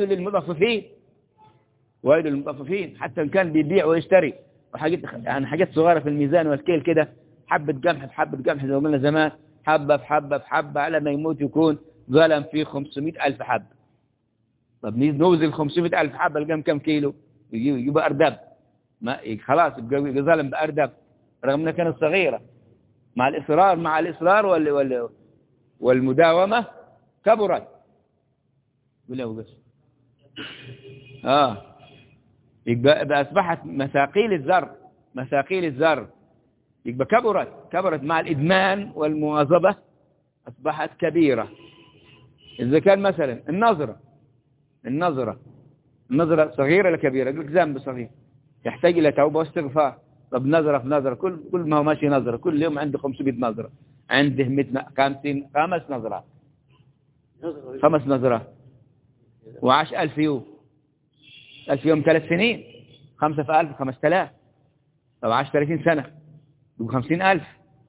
للمطففين، حتى إن كان بيبيع ويشتري حاجات صغيرة في الميزان والكيل كده، حبة قمح زي ما قلنا زمان، حبة في حبة على ما يموت يكون ظلم فيه 500,000 حبة. طب نوزن 500,000 حبة القمح كم كيلو؟ يبقى أردب، خلاص يبقى ظلم بأردب، رغم أنها كانت صغيرة. مع الإصرار والمداومة كبرت. بس يبقى أصبحت مثاقيل الزر، يبقى كبرت مع الإدمان والمواظبة، أصبحت كبيرة. إذا كان مثلا النظرة صغيرة ولا كبيرة؟ يقول لك ذنب صغير يحتاج إلى توبة واستغفار. طب نظرة في نظرة، كل ما هو ماشي نظرة، كل يوم عنده 500 نظرة، عنده 5 نظرات، 5 نظرات، وعاش 1000 يوم 3 سنين، 5 في 1000 5000. طب عاش 30 سنة ب50,000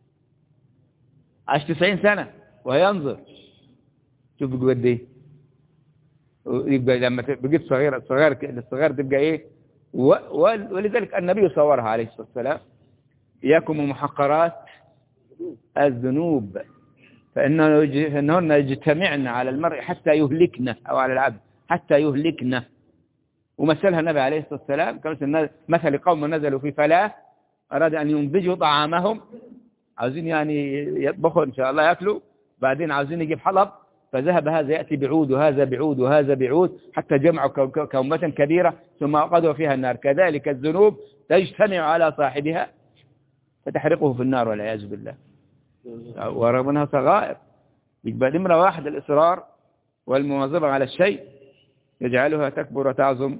عاش 90 سنة وهينظر. شوف بيقول قد ايه. يبقى لما بقيت صغيرة الصغير تبقى ايه. ولذلك النبي صورها عليه الصلاة والسلام: إياكم ومحقرات الذنوب فإنهن يجتمعن على المرء حتى يهلكنه، أو على العبد حتى يهلكنه. ومثلها النبي عليه الصلاة والسلام مثل قوم نزلوا في فلاة أراد أن ينضجوا طعامهم، عاوزين يعني يطبخوا إن شاء الله يأكلوا، بعدين عاوزين يجيب حلب، فذهب هذا يأتي بعود وهذا بعود وهذا بعود حتى جمعوا كومة كبيرة ثم أوقدوا فيها النار. كذلك الذنوب تجتمع على صاحبها فتحرقه في النار والعياذ بالله. ورغم أنها صغائر، يبقى نمرة واحد الإصرار والمواظبة على الشيء يجعلها تكبر وتعظم.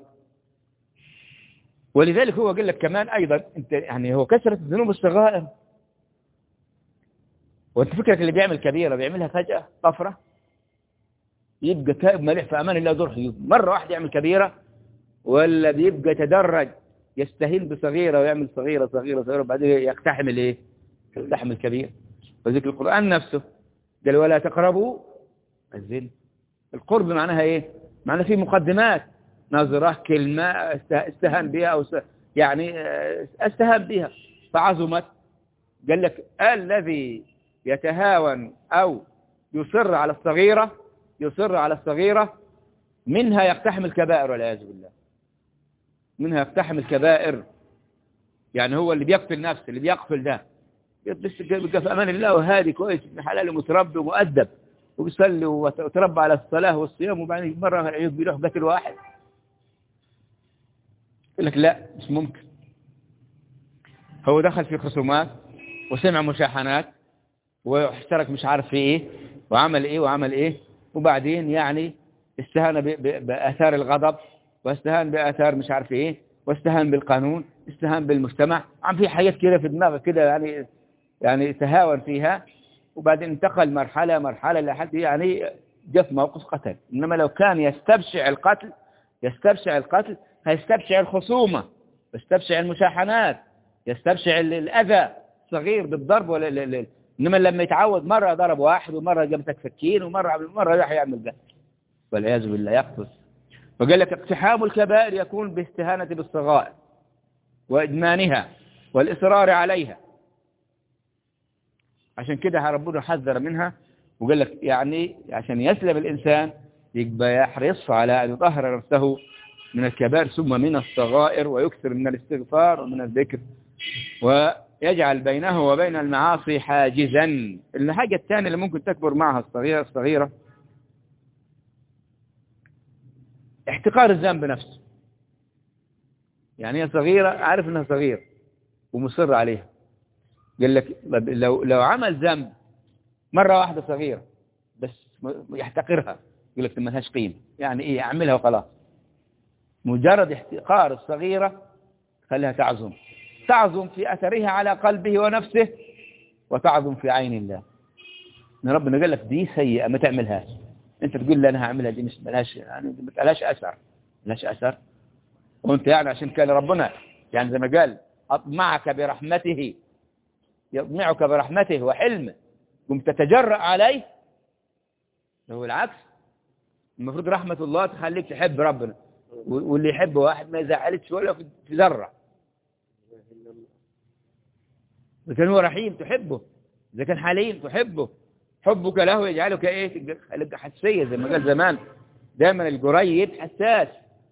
ولذلك هو قال لك كمان أيضا انت يعني هو كثرة الذنوب الصغائر. وانت فكرك اللي بيعمل كبيرة بيعملها فجأة طفرة، يبقى تائب مليح في أمان الله دور حيوب مرة واحدة يعمل كبيرة، ولا بيبقى تدرج يستهين بصغيرة ويعمل صغيرة صغيرة صغيرة وبعدين يقتحم الايه؟ يقتحم الكبير. وذلك القرآن نفسه قال: ولا تقربوا الزنا. القرب معناها ايه؟ معناها في مقدمات، نظرة، كلمة استهان بها أو يعني استهان بها فعظمت. قال لك: الذي يتهاون أو يصر على الصغيرة منها يقتحم الكبائر والعياذ بالله. منها يقتحم الكبائر، يعني هو اللي بيقتل نفسه، اللي بيقتل ده يبقى في أمان الله وهادي كويس ابن حلال ومتربي ومؤدب وبيصلي وتربى على الصلاة والصيام، وبعدين مرة العيوب بيروح قتل واحد. يقول لك لا مش ممكن. هو دخل في خصومات وسمع مشاحنات واشترك مش عارف في ايه وعمل ايه وبعدين يعني استهان بآثار الغضب، واستهان بآثار مش عارف ايه، واستهان بالقانون، استهان بالمجتمع، عم في حاجات كده في دماغه كده يعني تهاون فيها، وبعدين انتقل مرحلة لحد يعني جاء في موقف قتل. إنما لو كان يستبشع القتل هيستبشع الخصومة، يستبشع المشاحنات، يستبشع الأذى صغير بالضرب ولا. إنما لما يتعود مرة ضرب واحد ومرة جاب سكين ومرة راح يعمل ده والعياذ بالله يقتل. فقال لك: اقتحام الكبائر يكون باستهانة بالصغائر وإدمانها والإصرار عليها. عشان كده ربنا حذر منها وقال لك يعني عشان يسلم الإنسان يبقى يحرص على أن يطهر نفسه من الكبائر ثم من الصغائر، ويكثر من الاستغفار ومن الذكر، ويجعل بينه وبين المعاصي حاجزا. الحاجة الثانية اللي ممكن تكبر معها الصغيرة احتقار الذنب نفسه. يعني هي صغيرة، عارف انها صغير ومصر عليها. قال لك لو عمل ذنب مرة واحدة صغيرة بس يحتقرها، يقول لك ما لهاش قيمة، يعني ايه اعملها وخلاص. مجرد احتقار الصغيرة خليها تعظم في أثرها على قلبه ونفسه، وتعظم في عين الله. ان ربنا قال لك دي سيئة ما تعملهاش، انت تقول لي انا هعملها، دي مش ملهاش يعني ملهاش اثر. وانت يعني عشان كان ربنا يعني زي ما قال اطمعك برحمته، يطمعك برحمته وحلمه قم تتجرأ عليه. هو العكس، المفروض رحمة الله تخليك تحب ربنا، واللي يحب واحد ما يزعلكش ولا في ذرة. إذا كان هو رحيم تحبه، إذا كان حليم تحبه، حبك له يجعلك ايه؟ خليك حساسية زي ما قال زمان دائما الجريد حساس.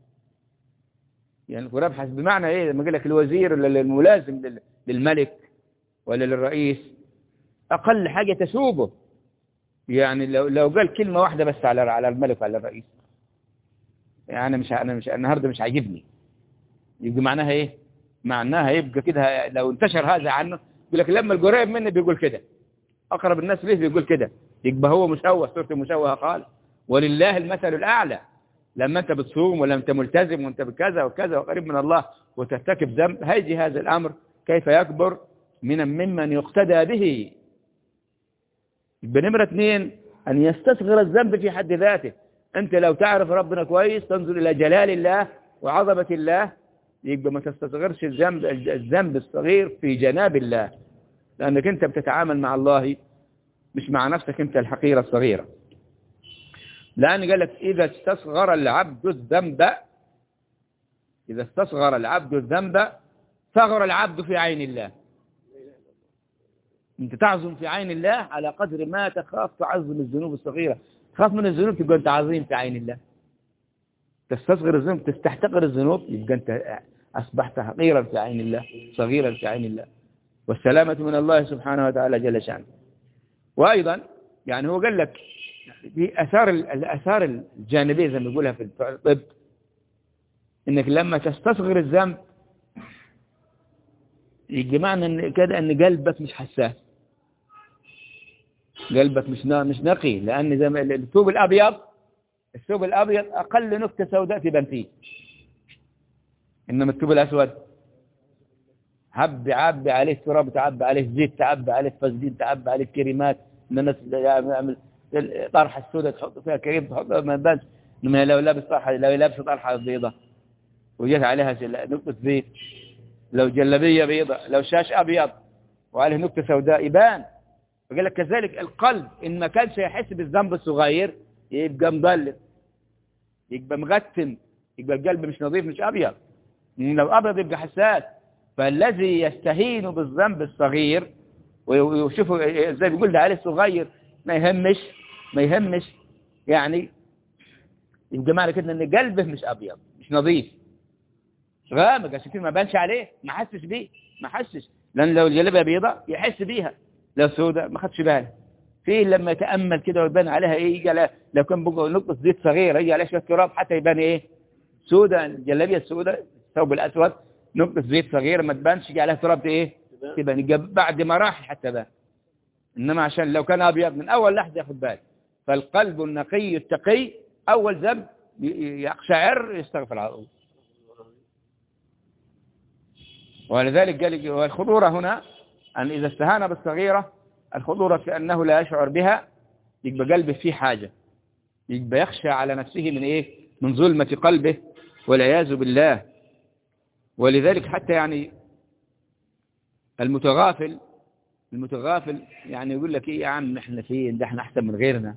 يعني القرآن حساس بمعنى ايه؟ لما قال لك الوزير ولا الملازم للملك ولا للرئيس اقل حاجة تسوبه. يعني لو قال كلمة واحدة بس على الملك وعلى الرئيس، يعني انا مش النهارده مش عاجبني، يبقى معناها ايه؟ معناها يبقى كده لو انتشر هذا عنه يقول لك لما القريب مني بيقول كده، أقرب الناس ليه بيقول كده، يبقى هو مشوه، صورته مشوهة خالص. ولله المثل الأعلى. لما أنت بتصوم ولا أنت ملتزم وأنت بكذا وكذا وقريب من الله وترتكب ذنب، هيجي هذا الأمر كيف يكبر ممن يقتدى به. يبقى نمرة 2 أن يستصغر الذنب في حد ذاته. أنت لو تعرف ربنا كويس تنظر إلى جلال الله وعظمة الله، يبقى ما تستصغرش الذنب الصغير في جناب الله. لأنك أنت بتتعامل مع الله مش مع نفسك أنت الحقيرة الصغيرة. لأن قال لك إذا استصغر العبد الذنب، إذا استصغر العبد الذنب صغر العبد في عين الله. أنت تعظم في عين الله على قدر ما تخاف تعظم الذنوب الصغيرة. تخاف من الذنوب تبقى أنت عظيم في عين الله. تستصغر الذنوب تستحتقر الذنوب يبقى أنت أصبحت حقيرا في عين الله، صغيرا في عين الله. والسلامة من الله سبحانه وتعالى جل شأنه. وأيضا يعني هو قال لك في الآثار الجانبية زي ما بيقولها في الطب، إنك لما تستصغر الذنب يجي معنى إن كده إن قلبك مش حساس، قلبك مش نقي، لأن زي ما الثوب الأبيض أقل نكتة سوداء تبان فيه، إنما الثوب الأسود عبي عليه تراب، تعبي عليه زيت، تعبي عليه فازلين، تعبي عليه كريمات، الناس يعمل طرحة السوداء تحط فيها كريم تحطها ما يبانش، إنما لو لابس طرحة بيضة وجت عليها نقطة زيت، لو جلبية بيضة، لو شاش أبيض وعليه نقطة سوداء يبان. فقال لك كذلك القلب إن ما كانش يحس بالذنب الصغير يبقى مضلل، يبقى مغتم، يبقى القلب مش نظيف مش أبيض. لو أبيض يبقى حساس. فالذي يستهين بالذنب الصغير ويشوفوا زي بيقول ده عليه صغير ما يهمش يعني يبقى معنى كده ان قلبه مش ابيض مش نظيف غامق، عشان كده ما بانش عليه، ما حسش بيه، ما حسش. لان لو الجلابيه بيضاء يحس بيها، لو سوداء ما خدش باله. في لما يتامل كده ويبان عليها ايه، يجي لو كان بقى نقطه زيت صغيره يجي عليها شويه تراب حتى يبان ايه سوداء. الجلابيه السوداء الثوب الاسود نقطه زيت صغيره ما تبانش، يجي عليها تراب ايه تبان بعد ما راح حتى بان. انما عشان لو كان ابيض من اول لحظه ياخد باله. فالقلب النقي التقي اول ذنب يقشعر يستغفر على الله. ولذلك قال والخضورة هنا أن إذا استهان بالصغيرة الخضورة كأنه لا يشعر بها، يبقى قلبه فيه حاجة، يبقى يخشى على نفسه من إيه؟ من ظلمة قلبه والعياذ بالله. ولذلك حتى يعني المتغافل يعني يقول لك إيه يا عم إحنا فين ده، إحنا أحسن من غيرنا،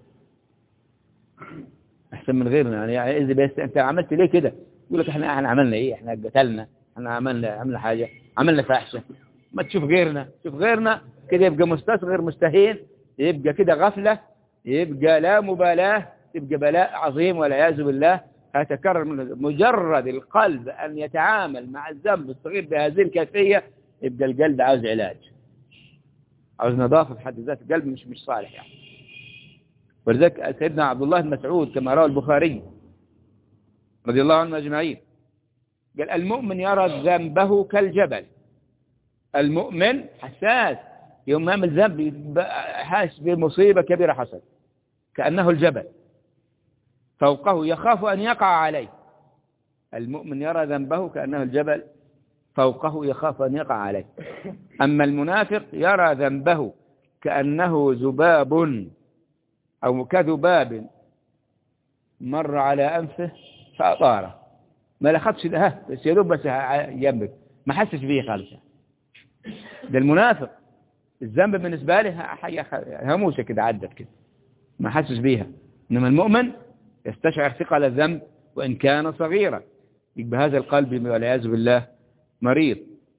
أحسن من غيرنا. يعني إذا بس أنت عملت ليه كده؟ يقول لك إحنا عملنا إيه؟ إحنا قتلنا، احنا عملنا حاجة، عملنا فاحشة. ما تشوف غيرنا، شوف غيرنا كده يبقى مستصغر مستهين، يبقى كده غفلة، يبقى لا مبالاة، يبقى بلاء عظيم والعياذ بالله. هتكرر من مجرد القلب أن يتعامل مع الذنب الصغير بهذه الكيفية يبقى القلب عاوز علاج، عاوز نظافة في حد ذات القلب، مش صالح يعني. ولذلك سيدنا عبد الله بن مسعود كما روى البخاري رضي الله عنه أجمعين قال المؤمن يرى ذنبه كالجبل. المؤمن حساس، يوم ما يعمل ذنب حاسس بمصيبة كبيرة حصل كأنه الجبل فوقه يخاف أن يقع عليه. المؤمن يرى ذنبه كأنه الجبل فوقه يخاف أن يقع عليه. أما المنافق يرى ذنبه كأنه ذباب أو كذباب مر على أنفه فأطاره، ما لخدش ده بس يدوب بس جنبك، ما حسش بيه خالص. ده المنافق الذنب بالنسبة له حاجة هموشة كده عدت كده ما حسش بيها. إنما المؤمن يستشعر ثقل الذنب وإن كان صغيرا، يبقى هذا القلب والعياذ بالله مريض.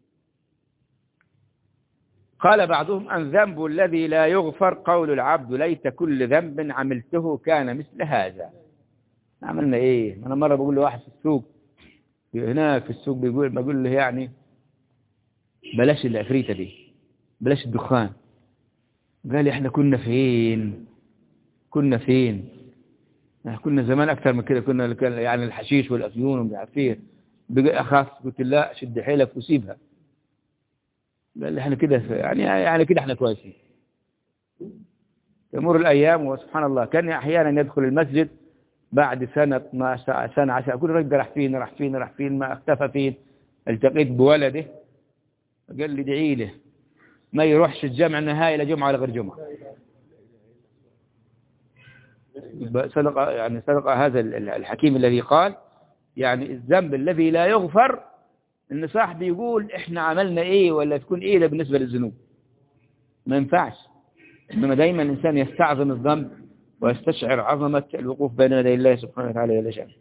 قال بعضهم الذنب الذي لا يغفر قول العبد ليت كل ذنب عملته كان مثل هذا. عملنا ايه؟ انا مرة بقول لواحد في السوق هناك في السوق بقول له يعني بلاش العفريتة دي، بلاش الدخان. قال لي احنا كنا فين كنا زمان اكثر من كده، كنا يعني الحشيش والافيون ومش عارف ايه. بقى اخاف، قلت لا شد حيلك وسيبها. قال لي احنا كده يعني كده احنا كويسين. تمر الايام وسبحان الله كان احيانا يدخل المسجد بعد سنة 12 سنة 10 أقول رجل راح فين ما اختفى فين. التقيت بولده قال لي ادعي له ما يروحش الجامع نهائي لا جمعة ولا غير جمعة. صدق هذا الحكيم الذي قال يعني الذنب الذي لا يغفر، ان صاحبي يقول احنا عملنا ايه ولا تكون ايه ده بالنسبة للذنوب. ما ينفعش. إنما دايما الإنسان يستعظم الذنب ويستشعر عظمة الوقوف بين يدي الله سبحانه وتعالى جل شأنه.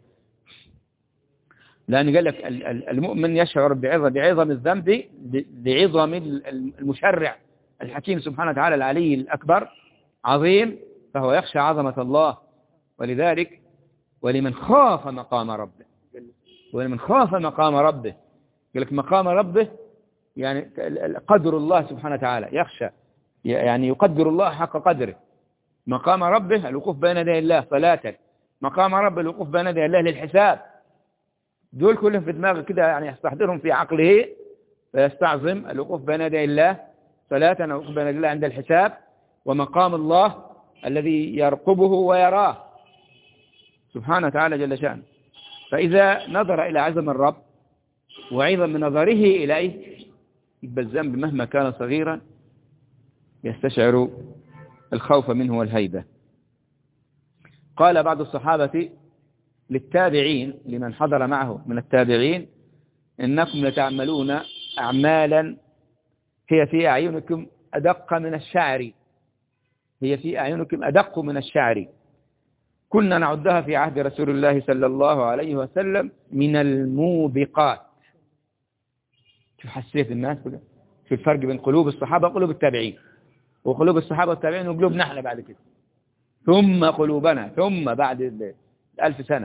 لأن قال لك المؤمن يشعر بعظم الذنب لعظم المشرع الحكيم سبحانه وتعالى العلي الأكبر عظيم، فهو يخشى عظمة الله. ولذلك ولمن خاف مقام ربه، ولمن خاف مقام ربه، قال لك مقام ربه يعني قدر الله سبحانه وتعالى، يخشى يعني يقدر الله حق قدره. مقام ربه الوقوف بين يدي الله صلاة، مقام ربه الوقوف بين يدي الله للحساب. دول كلهم في دماغه كده، يعني يستحضرهم في عقله فيستعظم الوقوف بين يدي الله صلاة، الوقوف بين يدي الله عند الحساب، ومقام الله الذي يرقبه ويراه سبحانه وتعالى جل شأنه. فإذا نظر إلى عظم الرب وعظم نظره إليه، يبقى الذنب مهما كان صغيرا يستشعر الخوف منه والهيبة. قال بعض الصحابة للتابعين لمن حضر معه من التابعين: إنكم لتعملون أعمالا هي في أعينكم أدق من الشعر، هي في أعينكم أدق من الشعر، كنا نعدها في عهد رسول الله صلى الله عليه وسلم من الموبقات. شوف حسيت الناس كده، في الفرق بين قلوب الصحابة وقلوب التابعين، وقلوب الصحابة والتابعين وقلوبنا احنا بعد كده، ثم قلوبنا، ثم بعد 1000 سنة.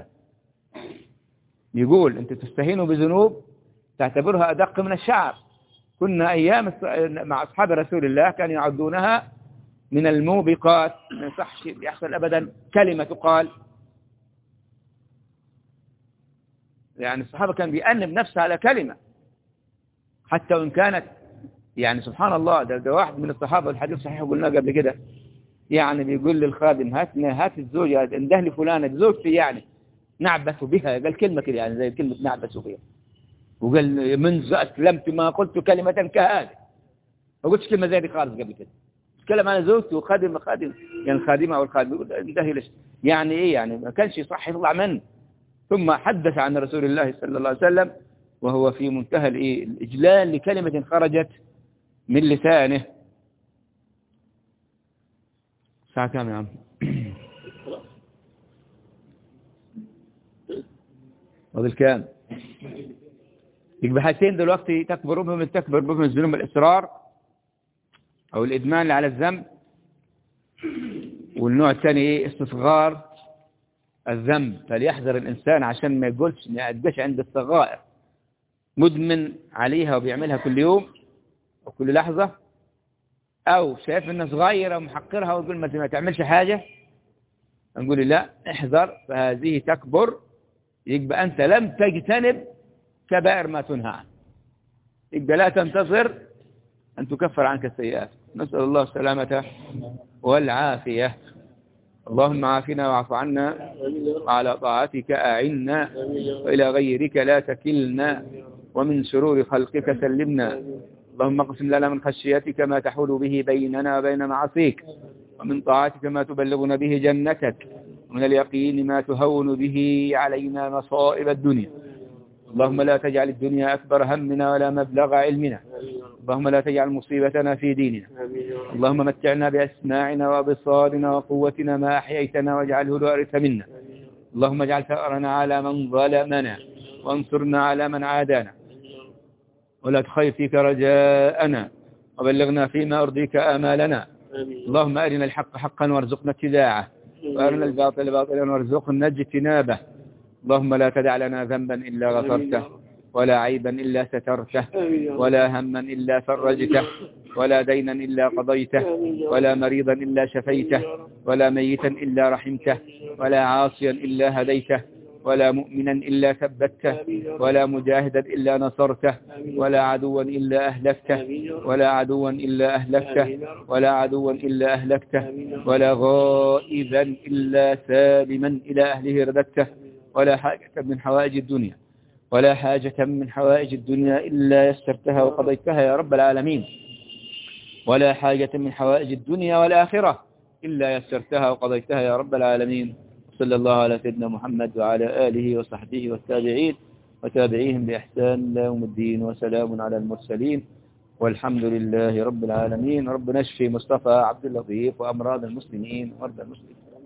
يقول انت تستهينوا بذنوب تعتبرها أدق من الشعر. كنا أيام مع أصحاب رسول الله كانوا يعدونها من الموبقات. ما يصحش يحصل أبدا كلمة تقال، يعني الصحابة كان بيأنب نفسه على كلمة حتى وإن كانت، يعني سبحان الله، ده واحد من الصحابة، الحديث صحيح قلنا قبل كده، يعني بيقول للخادم: هات الزوجة، انده لي فلانة زوجتي، يعني نعبث بها. قال كلمة كده يعني زي كلمة نعبث بها، وقال: منذ أسلمت ما قلت كلمة كهذه، ما قلتش كلمة زي دي خالص قبل كده. تكلم عن زوجتي وخادم يعني الخادمة أو الخادم، يقول انده ليش، يعني إيه، يعني ما كانش صح يطلع منه. ثم حدث عن رسول الله صلى الله عليه وسلم وهو في منتهى الإجلال لكلمة خرجت من لسانه. ساعة كام يا عم؟ فاضل كام؟ يبقى حاجتين دلوقتي تكبر بهم الذنوب: الإصرار أو الإدمان على الذنب، والنوع الثاني إيه؟ استصغار الذنب. فليحذر الإنسان عشان ما يبقاش عند الصغائر مدمن عليها وبيعملها كل يوم وكل لحظة، أو شايف إنها صغيرة ومحقرها ويقول ما تعملش حاجة. نقول لا، احذر فهذه تكبر. يبقى أنت لم تجتنب كبائر ما تنهى عنه، يبقى لا تنتظر أن تكفر عنك السيئات. نسأل الله السلامة والعافية. اللهم عافنا واعف عنا، وعلى طاعتك أعنا، وإلى غيرك لا تكلنا، ومن شرور خلقك سلمنا. اللهم اقسم لنا من خشيتك ما تحول به بيننا وبين معصيك، ومن طاعتك ما تبلغنا به جنتك، ومن اليقين ما تهون به علينا مصائب الدنيا. اللهم لا تجعل الدنيا أكبر همنا ولا مبلغ علمنا. اللهم لا تجعل مصيبتنا في ديننا. اللهم متعنا بأسماعنا وأبصارنا وقوتنا ما أحييتنا، واجعله الوارث منا. اللهم اجعل ثأرنا على من ظلمنا، وانصرنا على من عادانا، ولا تخير فيك رجاءنا، وبلغنا فيما أرضيك آمالنا. اللهم أرنا الحق حقا وارزقنا اتباعه، وأرنا الباطل باطلا وارزقنا اجتنابه. اللهم لا تدع لنا ذنبا إلا غفرته، ولا عيبا إلا سترته، ولا هما إلا فرجته، ولا دينا إلا قضيته، ولا مريضا إلا شفيته، ولا ميتا إلا رحمته، ولا عاصيا إلا هديته، ولا مؤمنا إلا ثبته، ولا مجاهدا إلا نصرته، ولا عدوا إلا أهلكته، ولا عدوا إلا أهلكته، ولا عدوا إلا أهلكته، ولا غائبا إلا سالما إلى أهله رددته. ولا حاجة من حوائج الدنيا، ولا حاجة من حوائج الدنيا إلا يسرتها وقضيتها يا رب العالمين. ولا حاجة من حوائج الدنيا والآخرة إلا يسرتها وقضيتها يا رب العالمين. صلى الله على سيدنا محمد وعلى آله وصحبه والتابعين وتابعيهم بإحسان إلى يوم الدين، وسلام على المرسلين، والحمد لله رب العالمين. ربنا يشفي مصطفى عبد اللطيف وأمراض المسلمين ومرضى المسلمين.